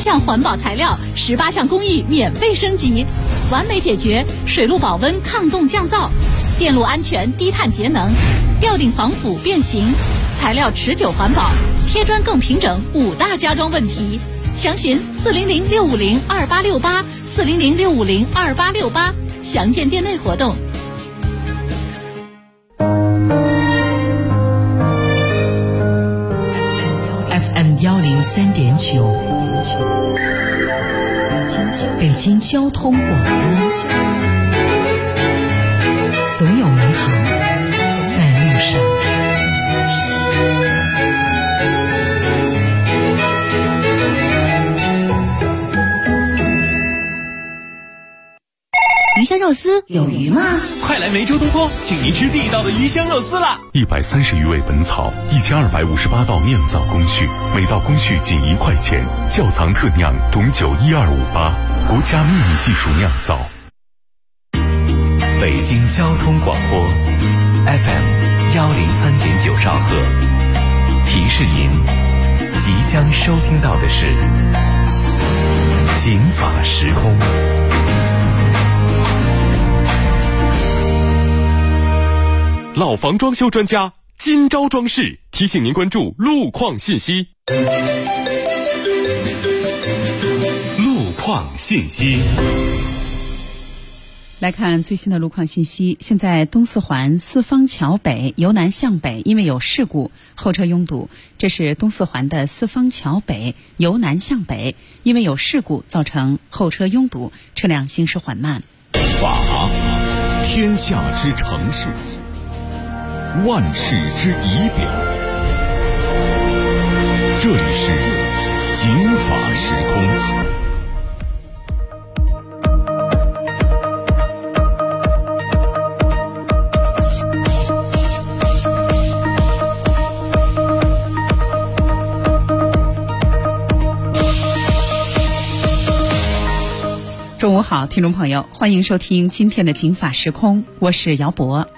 降环保材料，18项工艺免费升级，完美解决水路保温、抗冻降噪，电路安全、低碳节能，吊顶防腐变形，材料持久环保，贴砖更平整，5大家装问题。详询400-650-2868，400-650-2868，详见店内活动。 FM 103.9，北京交通广播，总有美好在路上。 鱼香肉丝有鱼吗？ 快来梅州东坡，请您吃地道的鱼香肉丝啦 ！130余味本草，1258道酿造工序，每道工序仅1块钱，窖藏特酿种酒1258，国家秘密技术酿造。 北京交通广播 FM 103.9兆赫，提示您即将收听到的是警法时空。 老房装修专家金招装饰提醒您关注路况信息。路况信息， 来看最新的路况信息。现在东四环四方桥北由南向北，因为有事故，后车拥堵。这是东四环的四方桥北由南向北，因为有事故造成后车拥堵，车辆行驶缓慢。 法，天下之城市，万事之仪表。这里是警法时空。 中午好，听众朋友，欢迎收听今天的警法时空，我是姚博。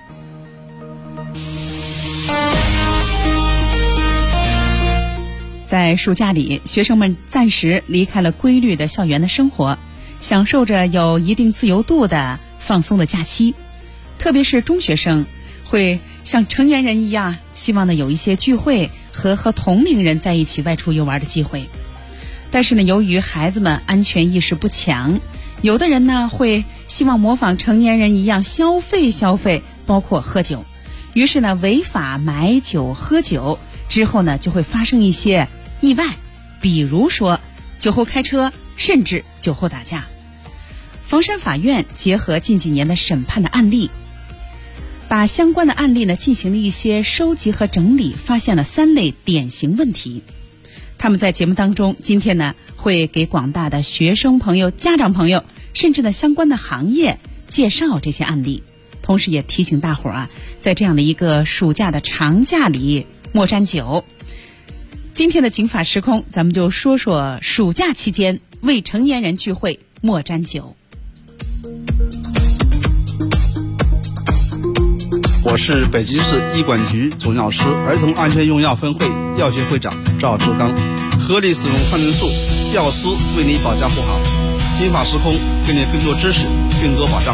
在暑假里，学生们暂时离开了规律的校园的生活，享受着有一定自由度的放松的假期。特别是中学生会像成年人一样，希望呢有一些聚会和同龄人在一起外出游玩的机会。但是呢，由于孩子们安全意识不强，有的人呢会希望模仿成年人一样消费，包括喝酒。于是呢，违法买酒喝酒之后呢，就会发生一些意外，比如说酒后开车，甚至酒后打架。房山法院结合近几年的审判的案例，把相关的案例呢进行了一些收集和整理，发现了3类典型问题。他们在节目当中今天呢会给广大的学生朋友、家长朋友，甚至呢相关的行业介绍这些案例，同时也提醒大伙儿在这样的一个暑假的长假里莫沾酒。今天的警法时空，咱们就说说暑假期间未成年人聚会莫沾酒。 我是北京市医管局总药师、儿童安全用药分会药学会长赵志刚。合理使用抗生素，药师为你保驾护航。警法时空，给你更多知识，更多保障。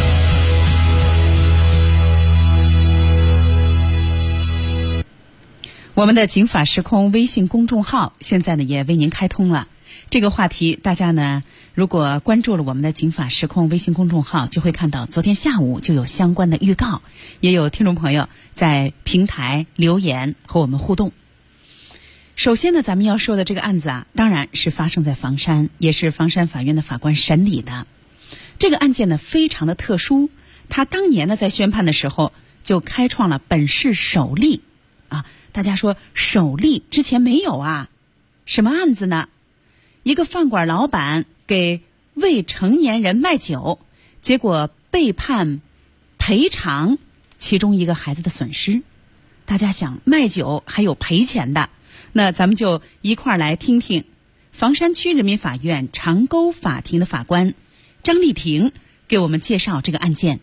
我们的警法时空微信公众号现在呢也为您开通了。这个话题大家呢如果关注了我们的警法时空微信公众号，就会看到昨天下午就有相关的预告，也有听众朋友在平台留言和我们互动。首先呢，咱们要说的这个案子当然是发生在房山，也是房山法院的法官审理的。这个案件呢非常的特殊，他当年呢在宣判的时候就开创了本市首例大家说首例之前没有什么案子呢？一个饭馆老板给未成年人卖酒，结果被判赔偿其中一个孩子的损失。大家想，卖酒还有赔钱的，那咱们就一块儿来听听房山区人民法院长沟法庭的法官张丽婷给我们介绍这个案件。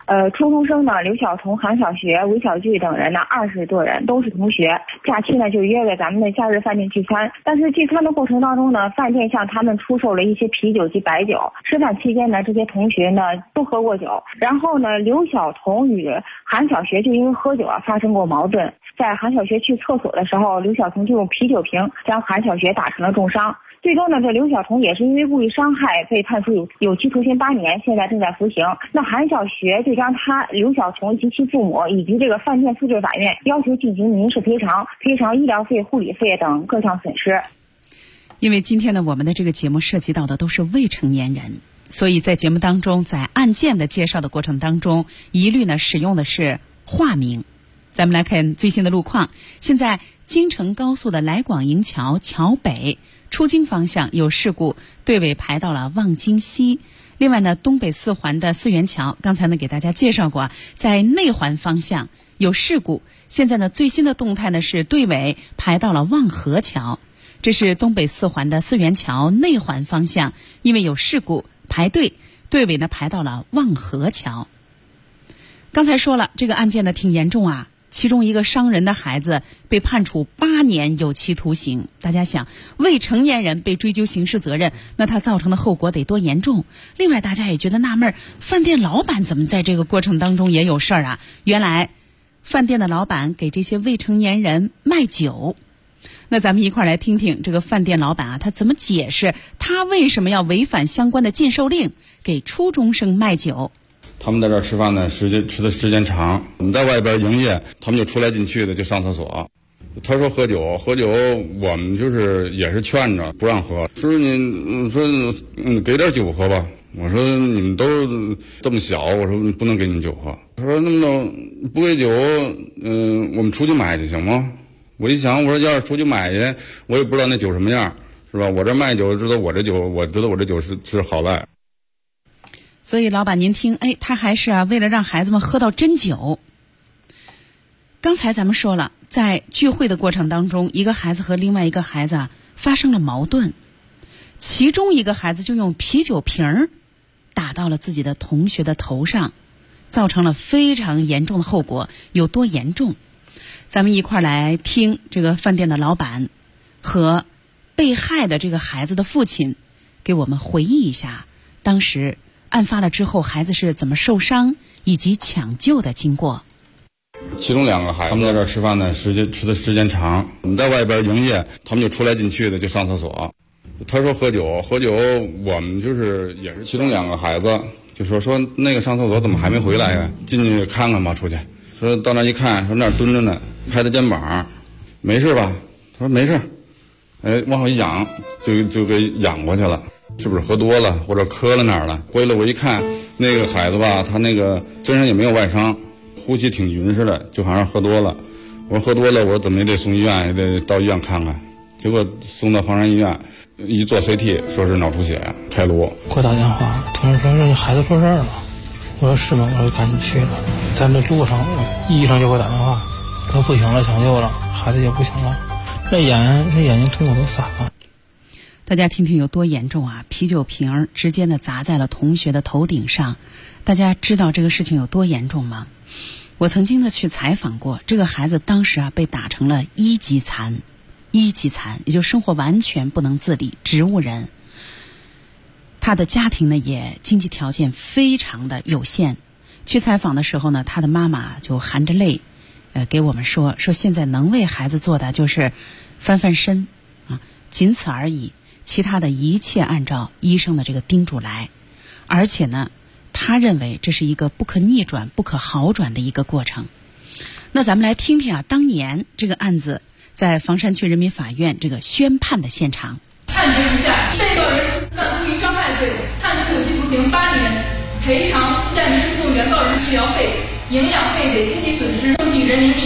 初中生呢，刘晓彤、韩小学、韦小巨等人呢，20多人都是同学。假期呢就约在咱们的夏日饭店聚餐，但是聚餐的过程当中呢，饭店向他们出售了一些啤酒及白酒。吃饭期间呢，这些同学呢都喝过酒，然后呢，刘晓彤与韩小学就因为喝酒发生过矛盾。在韩小学去厕所的时候，刘晓彤就用啤酒瓶将韩小学打成了重伤。最终呢，这刘晓彤也是因为故意伤害被判处有期徒刑8年，现在正在服刑。那韩小学就将他刘晓彤及其父母以及这个饭店诉至法院，要求进行民事赔偿，赔偿医疗费、护理费等各项损失。 因为今天呢，我们的这个节目涉及到的都是未成年人，所以在节目当中，在案件的介绍的过程当中，一律呢使用的是化名。咱们来看最新的路况。现在京承高速的来广营桥桥北出京方向有事故，队尾排到了望京西。另外呢，东北4环的四元桥，刚才呢给大家介绍过，在内环方向有事故。现在呢，最新的动态呢是队尾排到了望河桥。这是东北4环的四元桥内环方向，因为有事故排队，队尾呢排到了望河桥。刚才说了，这个案件呢挺严重啊。其中一个伤人的孩子被判处8年有期徒刑。大家想，未成年人被追究刑事责任，那他造成的后果得多严重？另外，大家也觉得纳闷，饭店老板怎么在这个过程当中也有事儿啊？原来，饭店的老板给这些未成年人卖酒。那咱们一块儿来听听这个饭店老板啊，他怎么解释他为什么要违反相关的禁售令，给初中生卖酒。 他们在这儿吃饭呢，吃的时间长，我们在外边营业，他们就出来进去的，就上厕所。他说喝酒，我们就是也是劝着不让喝，说你说给点酒喝吧。我说你们都这么小，我说不能给你们酒喝。他说那么不给酒，我们出去买去行吗？我一想，我说要是出去买去，我也不知道那酒什么样，是吧？我这卖酒知道我这酒，我知道我这酒是好赖。 所以老板您听，他还是为了让孩子们喝到真酒。刚才咱们说了，在聚会的过程当中，一个孩子和另外一个孩子发生了矛盾，其中一个孩子就用啤酒瓶打到了自己的同学的头上，造成了非常严重的后果。有多严重？咱们一块来听这个饭店的老板和被害的这个孩子的父亲给我们回忆一下当时案发了之后孩子是怎么受伤以及抢救的经过。 其中2个孩子他们在这儿吃饭呢，吃的时间长，我们在外边营业，他们就出来进去的，就上厕所。他说喝酒，我们就是也是其中2个孩子就说那个上厕所怎么还没回来呀？进去看看吧，出去。说到那一看，说那儿蹲着呢，拍他肩膀，没事吧？他说没事。往后一仰，就给仰过去了。是不是喝多了或者磕了哪儿了？回来我一看，那个孩子吧，他那个身上也没有外伤，呼吸挺匀实的，就好像喝多了。我说喝多了，我说怎么也得送医院，也得到医院看看。结果送到黄山医院，一做 CT 说是脑出血开颅。 给我打电话，同事说这孩子出事了。我说是吗？我说赶紧去了。在那路上，医生就给我打电话，说不行了，抢救了，孩子也不行了，这眼睛瞳孔都散了。 大家听听有多严重啊！啤酒瓶直接的砸在了同学的头顶上。大家知道这个事情有多严重吗？我曾经的去采访过这个孩子，当时被打成了1级残，也就生活完全不能自理，植物人。他的家庭呢也经济条件非常的有限。去采访的时候呢，他的妈妈就含着泪给我们说现在能为孩子做的就是翻身仅此而已，其他的一切按照医生的这个叮嘱来。而且呢，他认为这是一个不可逆转、不可好转的一个过程。那咱们来听听当年这个案子在房山区人民法院这个宣判的现场。 判决如下：被告人犯故意伤害罪，判处有期徒刑8年，赔偿现民事诉原告人医疗费、营养费等经济损失共计人民币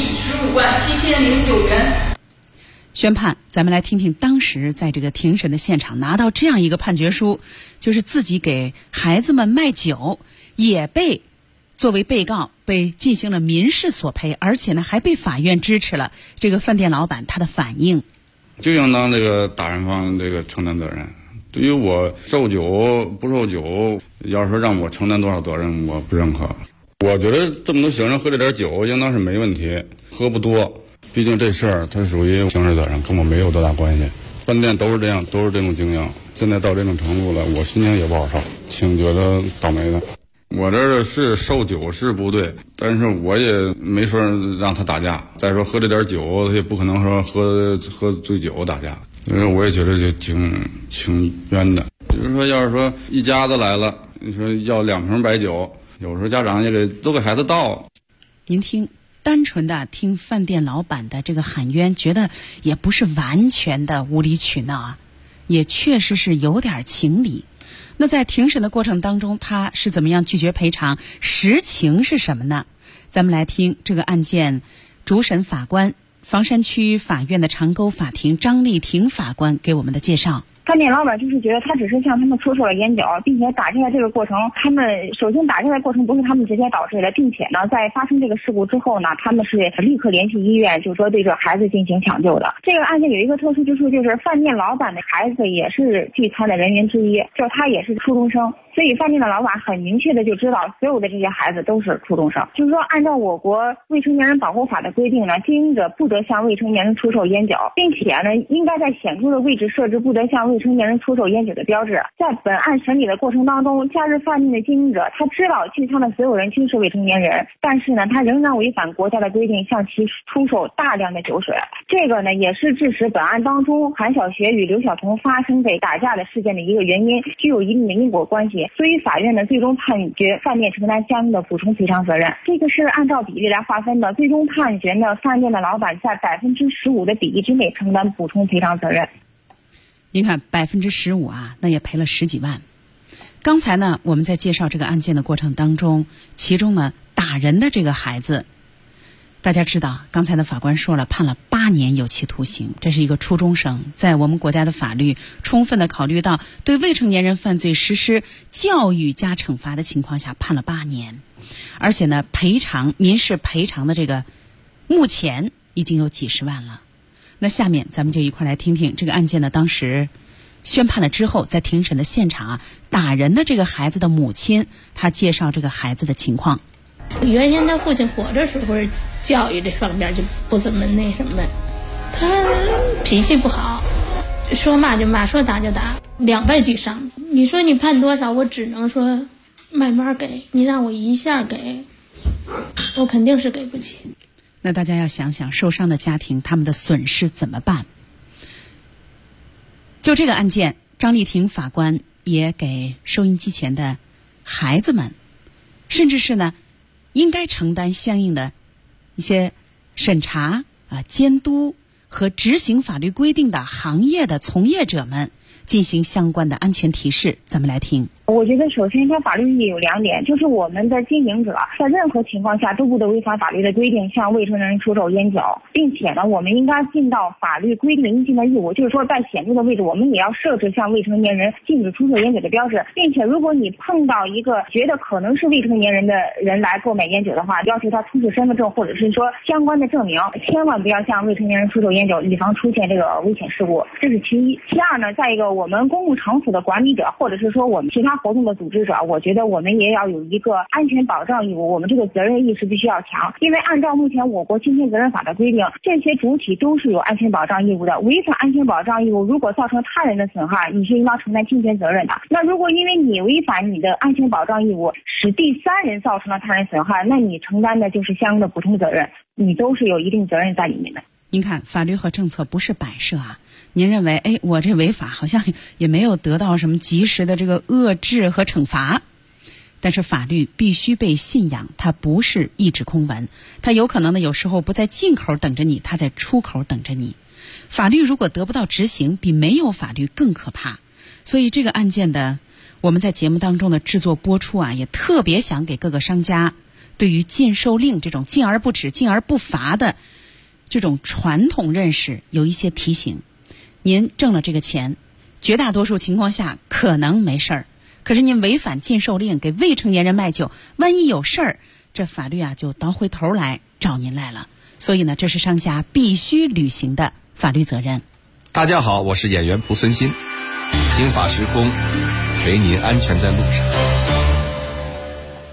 15.7009元。 宣判，咱们来听听当时在这个庭审的现场拿到这样一个判决书，就是自己给孩子们卖酒，也被作为被告被进行了民事索赔，而且呢还被法院支持了。这个饭店老板他的反应， 就应当这个打人方这个承担责任。对于我受酒不受酒，要是说让我承担多少责任，我不认可。 我觉得这么多行人喝这点酒应当是没问题，喝不多。毕竟这事儿它属于刑事责任，跟我没有多大关系。饭店都是这样，都是这种经营。现在到这种程度了，我心情也不好受，挺觉得倒霉的。我这是受酒是不对，但是我也没说让他打架。再说喝这点酒，他也不可能说喝醉酒打架。因为我也觉得就挺冤的。比如说，要是说一家子来了，你说要2瓶白酒，有时候家长也都给孩子倒。 您听，单纯的听饭店老板的这个喊冤，觉得也不是完全的无理取闹啊，也确实是有点情理。那在庭审的过程当中，他是怎么样拒绝赔偿？实情是什么呢？咱们来听这个案件主审法官房山区法院的长沟法庭张丽婷法官给我们的介绍。 饭店老板就是觉得他只是向他们出售了烟酒，并且打架这个过程，他们首先打架的过程不是他们直接导致的，并且呢，在发生这个事故之后呢，他们是立刻联系医院，就说对这个孩子进行抢救的。这个案件有一个特殊之处，就是饭店老板的孩子也是聚餐的人员之一，就他也是初中生。所以饭店的老板很明确的就知道所有的这些孩子都是初中生，就是说按照我国未成年人保护法的规定呢，经营者不得向未成年人出售烟酒，并且呢应该在显著的位置设置不得向未成年人出售烟酒的标志。在本案审理的过程当中，假日饭店的经营者他知道聚餐的所有人均是未成年人，但是呢他仍然违反国家的规定向其出售大量的酒水，这个呢也是致使本案当中韩小学与刘晓彤发生的打架的事件的一个原因，具有一定的因果关系。所以法院呢最终判决饭店承担相应的补充赔偿责任，这个是按照比例来划分的，最终判决呢饭店的老板在15%的比例之内承担补充赔偿责任。 您看15%啊，那也赔了10几万。刚才呢我们在介绍这个案件的过程当中，其中呢打人的这个孩子，大家知道刚才的法官说了，判了8年有期徒刑，这是一个初中生。在我们国家的法律充分的考虑到对未成年人犯罪实施教育加惩罚的情况下，判了8年。而且呢民事赔偿的这个目前已经有几十万了。那下面咱们就一块来听听这个案件呢，当时宣判了之后，在庭审的现场啊，打人的这个孩子的母亲她介绍这个孩子的情况。 原先他父亲活着时候教育这方面就不怎么那什么，他脾气不好，说骂就骂，说打就打，2败俱伤。你说你判多少，我只能说慢慢给，你让我一下给，我肯定是给不起。 那大家要想想受伤的家庭他们的损失怎么办。就这个案件，张丽婷法官也给收音机前的孩子们，甚至是呢应该承担相应的一些审查监督和执行法律规定的行业的从业者们进行相关的安全提示。咱们来听。 我觉得首先它法律意义有2点，就是我们的经营者在任何情况下都不得违反法律的规定向未成年人出售烟酒，并且呢我们应该尽到法律规定应尽的义务，就是说在显著的位置我们也要设置向未成年人禁止出售烟酒的标志，并且如果你碰到一个觉得可能是未成年人的人来购买烟酒的话，要求他出示身份证或者是说相关的证明，千万不要向未成年人出售烟酒，以防出现这个危险事故。这是其一。其二呢，再一个我们公共场所的管理者或者是说我们其他活动的组织者，我觉得我们也要有一个安全保障义务，我们这个责任意识必须要强。因为按照目前我国侵权责任法的规定，这些主体都是有安全保障义务的，违反安全保障义务，如果造成他人的损害，你是应当承担侵权责任的。那如果因为你违反你的安全保障义务，使第三人造成了他人损害，那你承担的就是相应的补充责任，你都是有一定责任在里面的。 您看，法律和政策不是摆设啊。您认为，我这违法好像也没有得到什么及时的这个遏制和惩罚，但是法律必须被信仰，它不是一纸空文，它有可能呢有时候不在进口等着你，它在出口等着你。法律如果得不到执行，比没有法律更可怕。所以这个案件的我们在节目当中的制作播出啊，也特别想给各个商家对于禁售令这种禁而不止、禁而不罚的这种传统认识有一些提醒。您挣了这个钱，绝大多数情况下可能没事儿，可是您违反禁售令给未成年人卖酒，万一有事儿，这法律啊就倒回头来找您来了。所以呢，这是商家必须履行的法律责任。 大家好，我是演员蒲森新，新法时空，陪您安全在路上。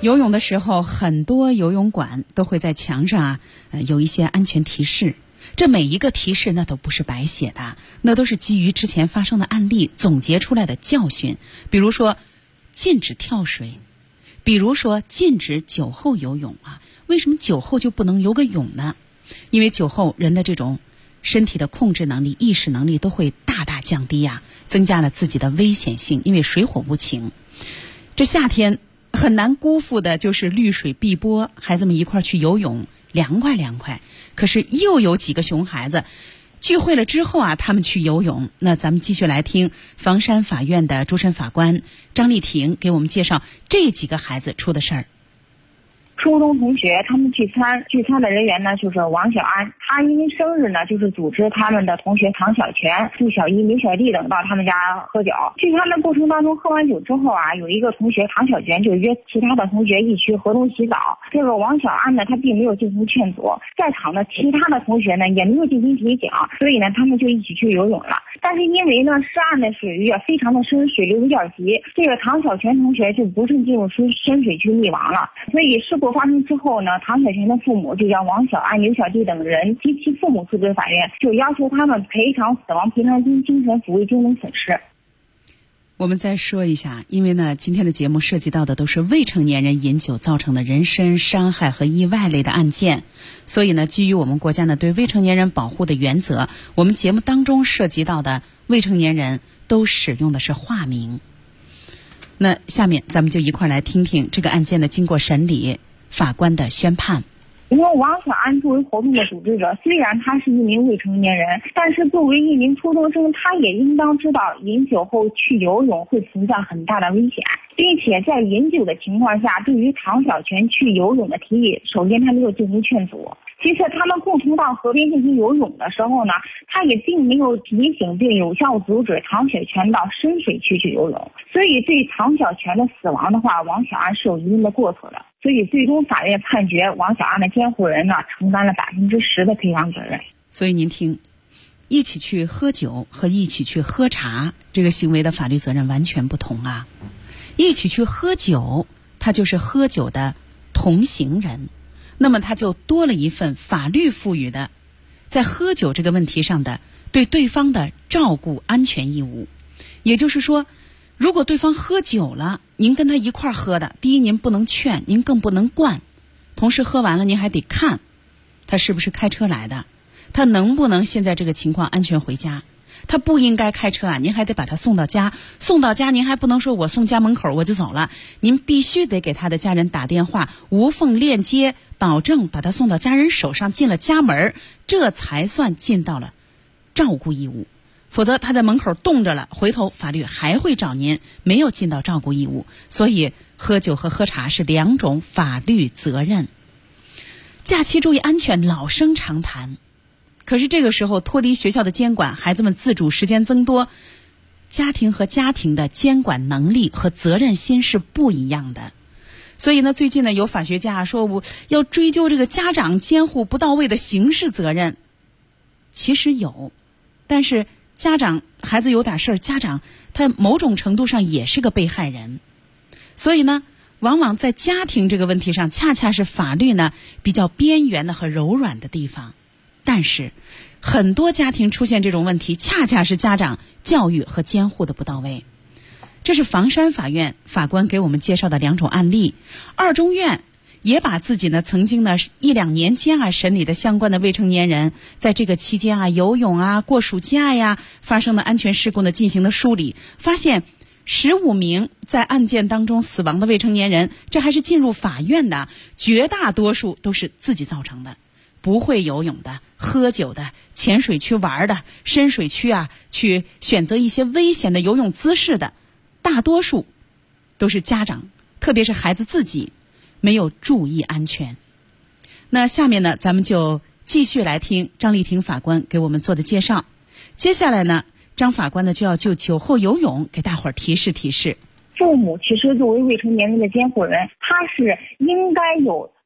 游泳的时候，很多游泳馆都会在墙上有一些安全提示。这每一个提示那都不是白写的，那都是基于之前发生的案例总结出来的教训。比如说禁止跳水，比如说禁止酒后游泳啊。为什么酒后就不能游个泳呢？因为酒后人的这种身体的控制能力、意识能力都会大大降低啊，增加了自己的危险性，因为水火无情。这夏天很难辜负的就是绿水碧波，孩子们一块去游泳，凉快凉快。可是又有几个熊孩子聚会了之后啊，他们去游泳。那咱们继续来听房山法院的主审法官张丽婷给我们介绍这几个孩子出的事儿。 初中同学他们聚餐的人员呢就是王小安，他因为生日呢就是组织他们的同学唐小泉、杜小一、刘小弟等到他们家喝酒。聚餐的过程当中，喝完酒之后啊，有一个同学唐小泉就约其他的同学一起河中洗澡。这个王小安呢他并没有进行劝阻，在场的其他的同学呢也没有进行提醒，所以呢他们就一起去游泳了。但是因为呢涉案的水域非常的深，水流比较急，这个唐小泉同学就不慎进入深水区溺亡了。所以事故发生之后呢，唐小泉的父母就将王小安、刘小弟等人及其父母诉至法院，就要求他们赔偿死亡赔偿金、精神抚慰金等损失。 我们再说一下，因为呢今天的节目涉及到的都是未成年人饮酒造成的人身伤害和意外类的案件，所以呢基于我们国家呢对未成年人保护的原则，我们节目当中涉及到的未成年人都使用的是化名。那下面咱们就一块来听听这个案件的经过审理，法官的宣判。 因为王小安作为活动的组织者，虽然他是一名未成年人，但是作为一名初中生，他也应当知道饮酒后去游泳会存在很大的危险，并且在饮酒的情况下，对于唐小泉去游泳的提议，首先他没有进行劝阻，其次他们共同到河边进行游泳的时候呢，他也并没有提醒并有效阻止唐小泉到深水区去游泳，所以对唐小泉的死亡的话，王小安是有一定的过错的。所以最终法院判决王小安的监护人呢承担了10%的赔偿责任。 所以您听，一起去喝酒和一起去喝茶，这个行为的法律责任完全不同啊。一起去喝酒，他就是喝酒的同行人，那么他就多了一份法律赋予的在喝酒这个问题上的对对方的照顾安全义务。也就是说，如果对方喝酒了，您跟他一块喝的，第一您不能劝，您更不能灌，同时喝完了您还得看他是不是开车来的，他能不能现在这个情况安全回家。他不应该开车啊，您还得把他送到家，送到家您还不能说我送家门口我就走了，您必须得给他的家人打电话，无缝链接，保证把他送到家人手上，进了家门，这才算尽到了照顾义务。否则他在门口冻着了，回头法律还会找您，没有尽到照顾义务。所以喝酒和喝茶是两种法律责任。假期注意安全，老生常谈。可是这个时候脱离学校的监管，孩子们自主时间增多，家庭和家庭的监管能力和责任心是不一样的。所以呢，最近呢有法学家说我要追究这个家长监护不到位的刑事责任。其实有，但是家长孩子有点事儿，家长他某种程度上也是个被害人。所以呢，往往在家庭这个问题上，恰恰是法律呢比较边缘的和柔软的地方。但是很多家庭出现这种问题，恰恰是家长教育和监护的不到位。这是房山法院法官给我们介绍的两种案例。二中院也把自己呢曾经呢1-2年间啊审理的相关的未成年人在这个期间啊游泳啊过暑假呀发生的安全事故呢进行了梳理，发现15名在案件当中死亡的未成年人，这还是进入法院的，绝大多数都是自己造成的。不会游泳的、喝酒的、浅水区玩的、深水区啊去选择一些危险的游泳姿势的，大多数都是家长，特别是孩子自己没有注意安全。那下面呢，咱们就继续来听张丽婷法官给我们做的介绍。接下来呢，张法官呢就要就酒后游泳给大伙儿提示提示。 父母其实作为未成年人的监护人，他是应该有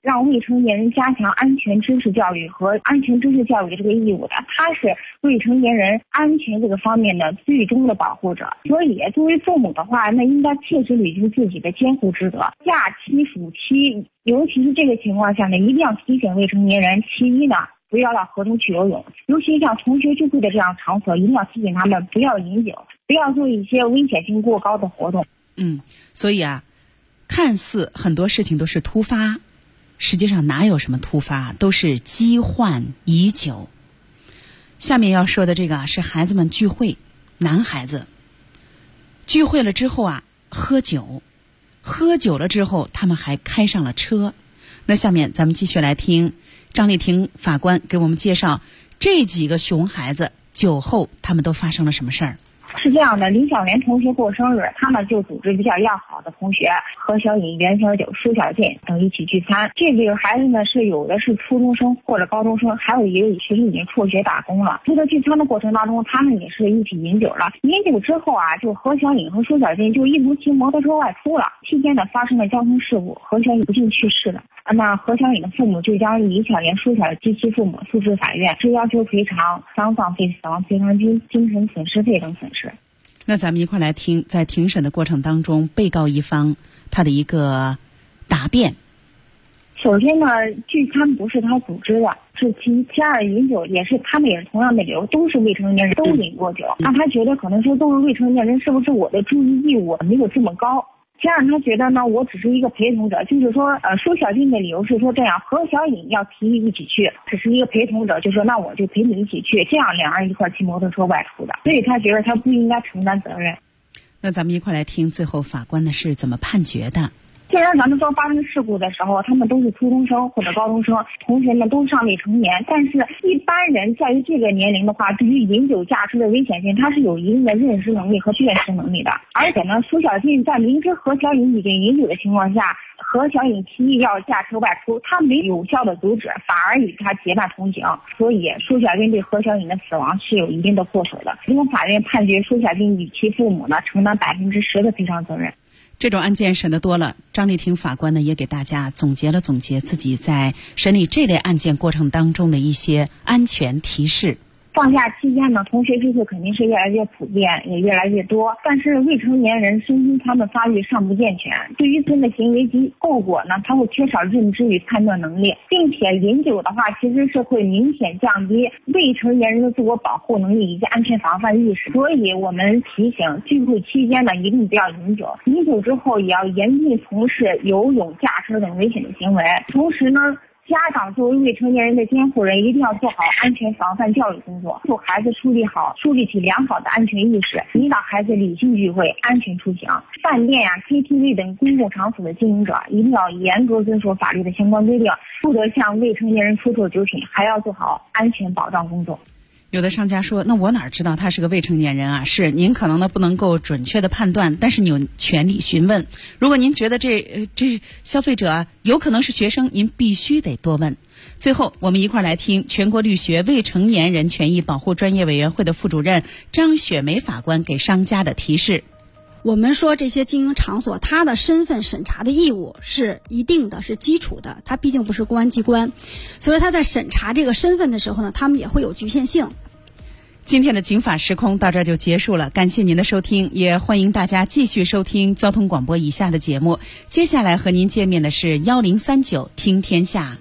让未成年人加强安全知识教育和安全知识教育的这个义务的，他是未成年人安全这个方面的最终的保护者。所以作为父母的话，那应该切实履行自己的监护职责。假期暑期，尤其是这个情况下呢，一定要提醒未成年人，其一呢，不要到河中去游泳，尤其像同学聚会的这样场所，一定要提醒他们不要饮酒，不要做一些危险性过高的活动。 所以啊，看似很多事情都是突发，实际上哪有什么突发，都是积患已久。下面要说的这个是孩子们聚会，男孩子聚会了之后啊，喝酒了之后，他们还开上了车。那下面咱们继续来听张丽婷法官给我们介绍这几个熊孩子酒后他们都发生了什么事儿。 是这样的，李小莲同学过生日，他们就组织比较要好的同学何小颖、袁小九、舒小静等一起聚餐。这几个孩子呢，是有的是初中生或者高中生，还有一个其实已经辍学打工了。这个聚餐的过程当中，他们也是一起饮酒了。饮酒之后啊，就何小颖和舒小静就一同骑摩托车外出了。期间呢，发生了交通事故，何小颖不幸去世了。那何小颖的父母就将李小莲、舒小及其父母诉至法院，是要求赔偿丧葬费、死亡赔偿金、精神损失费等损失。 那咱们一块来听，在庭审的过程当中，被告一方他的一个答辩。 首先呢，聚餐不是他组织的，是其二饮酒也是他们也是同样的理由，都是未成年人，都饮过酒。那他觉得可能说都是未成年人，是不是我的注意义务没有这么高？这样他觉得呢，我只是一个陪同者，就是说，舒小静的理由是说这样，何小颖要提议一起去，只是一个陪同者，就说那我就陪你一起去，这样两人一块骑摩托车外出的，所以他觉得他不应该承担责任。 那咱们一块来听最后法官呢是怎么判决的。 既然咱们说发生事故的时候，他们都是初中生或者高中生，同学们都尚未成年，但是一般人在于这个年龄的话，对于饮酒驾驶的危险性，他是有一定的认识能力和辨识能力的。而且呢，舒小静在明知何小颖已经饮酒的情况下，何小颖提议要驾车外出，他没有效的阻止，反而与他结伴同行，所以舒小静对何小颖的死亡是有一定的过手的。最终法院判决舒小静与其父母呢承担10%的赔偿责任。 这种案件审得多了，张丽婷法官呢也给大家总结自己在审理这类案件过程当中的一些安全提示。 放假期间呢，同学聚会肯定是越来越普遍，也越来越多。但是未成年人身心他们发育尚不健全，对于自身的行为及后果呢，他会缺少认知与判断能力，并且饮酒的话，其实是会明显降低未成年人的自我保护能力以及安全防范意识。所以我们提醒聚会期间呢，一定不要饮酒，饮酒之后也要严禁从事游泳、驾车等危险的行为。同时呢，家长作为未成年人的监护人，一定要做好安全防范教育工作，助孩子树立起良好的安全意识，引导孩子理性聚会、安全出行。饭店KTV 等公共场所的经营者一定要严格遵守法律的相关规定，不得向未成年人出售酒品，还要做好安全保障工作。 有的商家说，那我哪知道他是个未成年人啊？是您可能呢不能够准确的判断，但是你有权利询问。如果您觉得这消费者有可能是学生，您必须得多问。最后，我们一块来听全国律协未成年人权益保护专业委员会的副主任张雪梅法官给商家的提示。 我们说这些经营场所，它的身份审查的义务是一定的，是基础的，它毕竟不是公安机关，所以他在审查这个身份的时候呢，他们也会有局限性。 今天的警法时空到这就结束了，感谢您的收听，也欢迎大家继续收听交通广播以下的节目。接下来和您见面的是1039听天下。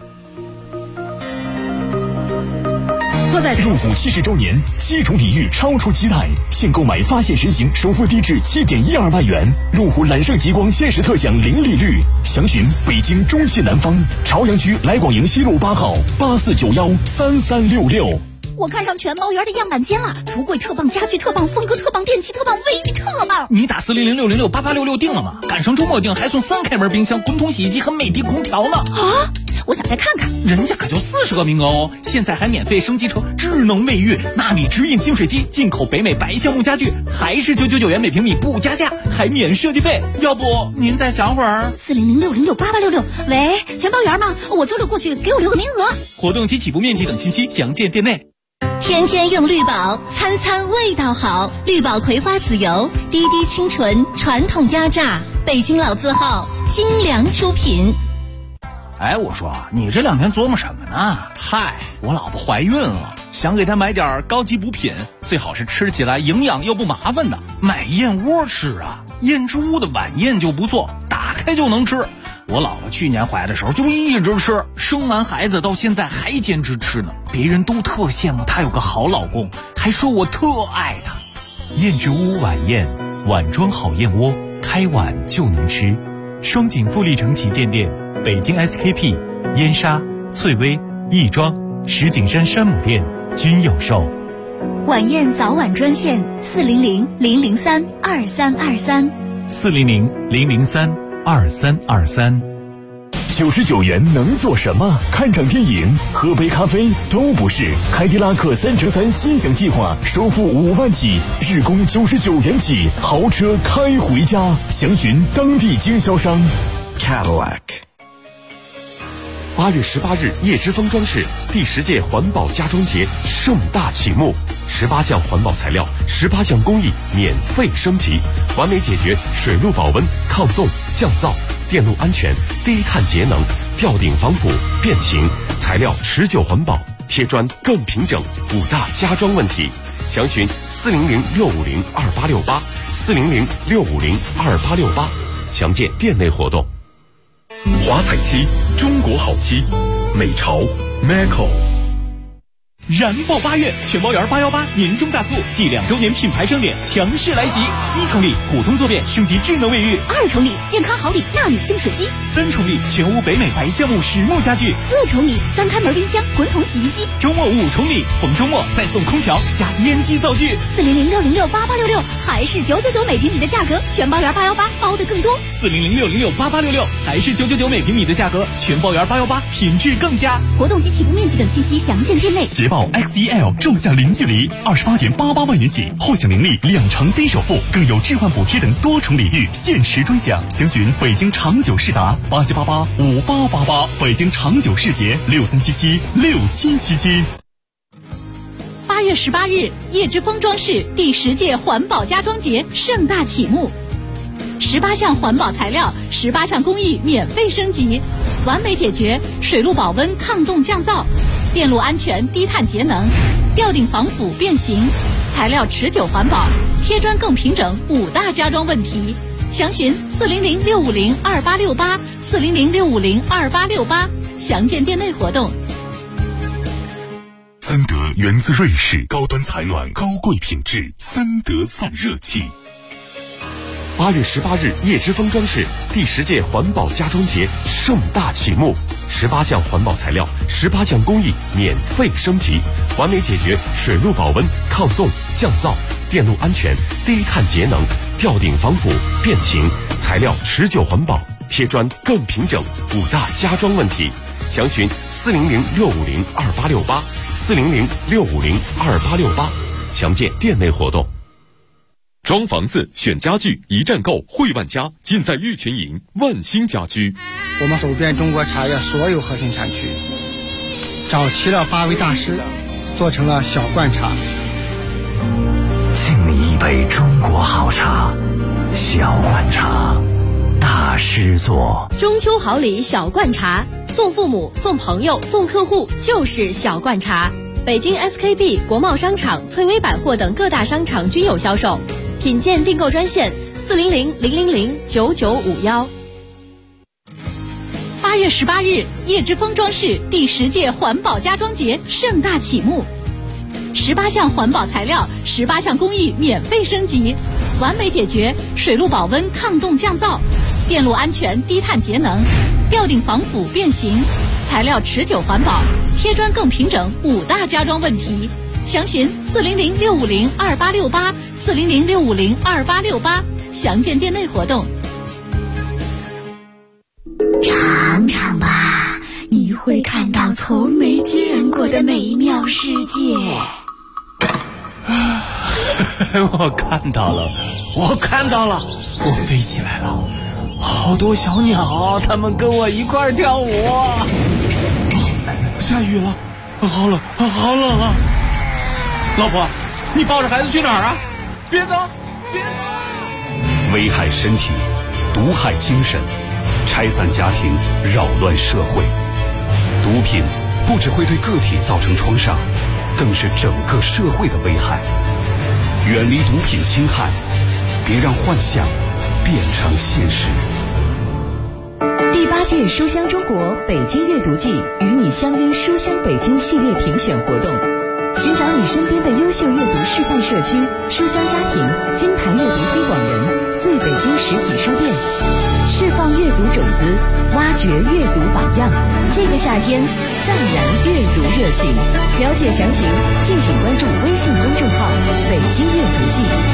入股70周年，7重礼遇超出期待，现购买发现实行首付低至7.12万元，路虎揽胜极光限时特享零利率。详询北京中信南方朝阳区来广营西路8号84913366。 我看上全包园的样板间了，橱柜特棒，家具特棒，风格特棒，电器特棒，卫浴特棒。 你打400668866订了吗？赶上周末订还送3开门冰箱、滚筒洗衣机和美的空调呢。 啊！我想再看看， 人家可就40个名额哦！现在还免费升级成智能卫浴、纳米直饮净水机，进口北美白橡木家具，还是999元每平米不加价，还免设计费。要不您再想会儿 ？400668866。喂，全包园吗？我周六过去，给我留个名额。 活动及起步面积等信息详见店内。 天天用绿宝，餐餐味道好。绿宝葵花籽油，滴滴清纯，传统压榨，北京老字号，精良出品。 哎，我说你这2天琢磨什么呢？嗨，我老婆怀孕了，想给她买点高级补品，最好是吃起来营养又不麻烦的。买燕窝吃啊，燕之屋的晚宴就不错，打开就能吃。我老婆去年怀的时候就一直吃，生完孩子到现在还坚持吃呢。别人都特羡慕她有个好老公，还说我特爱她。 燕之屋晚宴，碗装好燕窝，开碗就能吃。双井富力城旗舰店、北京 SKP、燕莎、翠微、亦庄、石景山山姆店均有售。 晚宴早晚专线400-003-2323 400-003-2323。 99元能做什么？看场电影、喝杯咖啡都不是。凯迪拉克3乘3心想计划，首付5万起，日供99元起，豪车开回家。详询当地经销商。 Cadillac。 8月18日，叶之峰装饰第10届环保家装节盛大启幕，18项环保材料，18项工艺免费升级，完美解决水路保温、抗冻、降噪、电路安全、低碳节能、吊顶防腐、变形，材料持久环保，贴砖更平整，5大家装问题。详询400-650-2868 400-650-2868，详见店内活动。 华彩漆，中国好漆，美潮 Maco。 燃爆8月，全包圆818年终大促暨2周年品牌盛典强势来袭！1重礼普通坐便升级智能卫浴 ，2重礼健康好礼纳米净水机 ，3重礼全屋北美白橡木实木家具 ，4重礼3开门冰箱滚筒洗衣机， 周末5重礼，逢周末再送空调加烟机灶具。 400-606-8866还是999每平米的价格，全包圆818包的更多。 400-606-8866还是999每平米的价格，全包圆818品质更佳。 活动及起步面积等信息详见店内。 捷豹 XEL 众享零距离28.88万元起，获享能力2成低首付，更有置换补贴等多重礼遇，限时专享。详询北京长久世达87885888，北京长久世捷63776777。 8月18日，叶之峰装饰第10届环保家装节盛大启幕，18项环保材料，18项工艺免费升级，完美解决水路保温、抗冻降噪、电路安全、低碳节能、吊顶防腐变形，材料持久环保，贴砖更平整，5大家装问题。详询400-650-2868 400-650-2868，详见店内活动。 森德源自瑞士，高端采暖，高贵品质，森德散热器。 8月18日，叶之峰装饰第10届环保家装节盛大启幕，18项环保材料，18项工艺免费升级，完美解决水路保温、抗冻、降噪、电路安全、低碳节能、吊顶防腐、变形，材料持久环保，贴砖更平整，5大家装问题。详询400-650-2868 400-650-2868，详见店内活动。 装房子选家具，一站购汇万家，尽在玉泉营万兴家居。 我们走遍中国茶叶所有核心产区，找齐了8位大师，做成了小罐茶。 敬你一杯中国好茶，小罐茶，大师做。 中秋好礼小罐茶，送父母、送朋友、送客户就是小罐茶。北京 SKP、国贸商场、翠微百货等各大商场均有销售。品鉴订购专线400-000-9951。 8月18日，叶之峰装饰第10届环保家装节盛大启幕，18项环保材料，18项工艺免费升级，完美解决水路保温、抗冻降噪、电路安全、低碳节能、吊顶防腐变形，材料持久环保，贴砖更平整，5大家装问题。详询400-650-2868 400-650-2868，详见店内活动。 尝尝吧，你会看到从没见过的美妙世界。 我看到了，我飞起来了，好多小鸟，它们跟我一块儿跳舞。下雨了，好冷啊！老婆，你抱着孩子去哪儿啊？别走！ 危害身体，毒害精神， 拆散家庭，扰乱社会。毒品不只会对个体造成创伤，更是整个社会的危害。远离毒品侵害，别让幻想变成现实。 第8届书香中国北京阅读季与你相约书香北京系列评选活动，寻找你身边的优秀阅读示范社区、书香家庭、金牌阅读推广人、最北京实体书店，释放阅读种子，挖掘阅读榜样。这个夏天，暂燃阅读热情。了解详情，敬请关注微信公众号“北京阅读季”。